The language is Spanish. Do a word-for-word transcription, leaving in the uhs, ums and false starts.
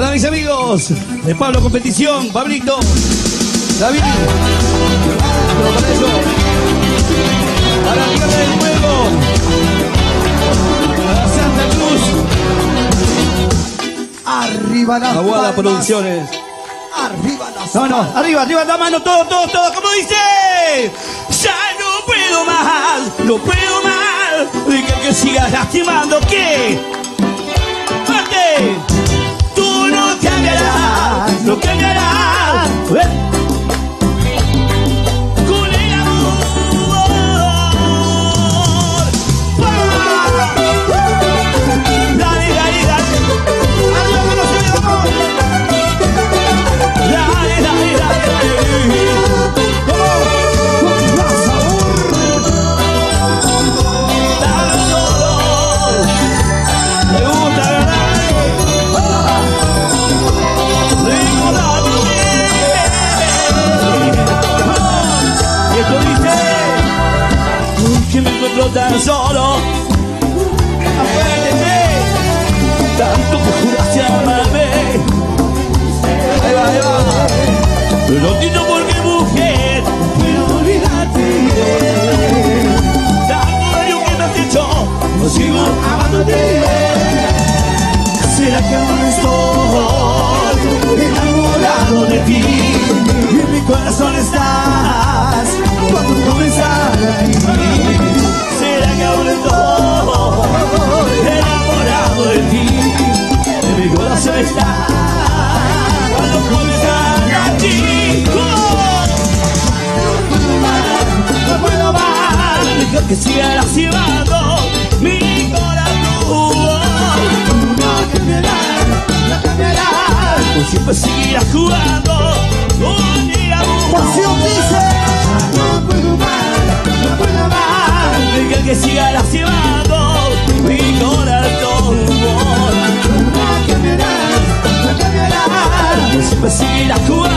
Para mis amigos de Pablo Competición, Pablito, David, pero para eso, para la Tierra del Fuego, para Santa Cruz, arriba las Aguada palmas. Producciones. Arriba las No, no, palmas. arriba, arriba la mano, todo, todo, todo, como dice. Ya no puedo más, no puedo más, de que, que sigas lastimando, ¿qué? ¡Fuerte! Tú no cambiarás, no cambiarás. ¿Eh? Con el amor. Dale, dale, dale. Arriba con los dedos, vamos. Dale, dale, dale. Con más sabor. Dale todo. Me gusta, ¿verdad? Recordándote. Y esto dice que me encuentro tan solo. Acuérdate, tanto que juraste amarme. Ahí va, ahí va. Pero no entiendo por qué, mujer, puedo olvidarte. Tanto daño que me has hecho, no sigo amándote. ¿Será que aún estoy enamorado de ti? Y en mi corazón estás cuando comenzar a vivir. ¿Será que aún estoy enamorado de ti? En mi corazón estás cuando comenzar a vivir. No puedo más, dejar que siga lastimando mi corazón. No cambiarás, no cambiarás, tú siempre seguirás jugando con el amor. Pasión dice. No puedo más, no puedo más, dejar que siga lastimando mi corazón. No cambiarás, no cambiarás, tú siempre seguirás jugando.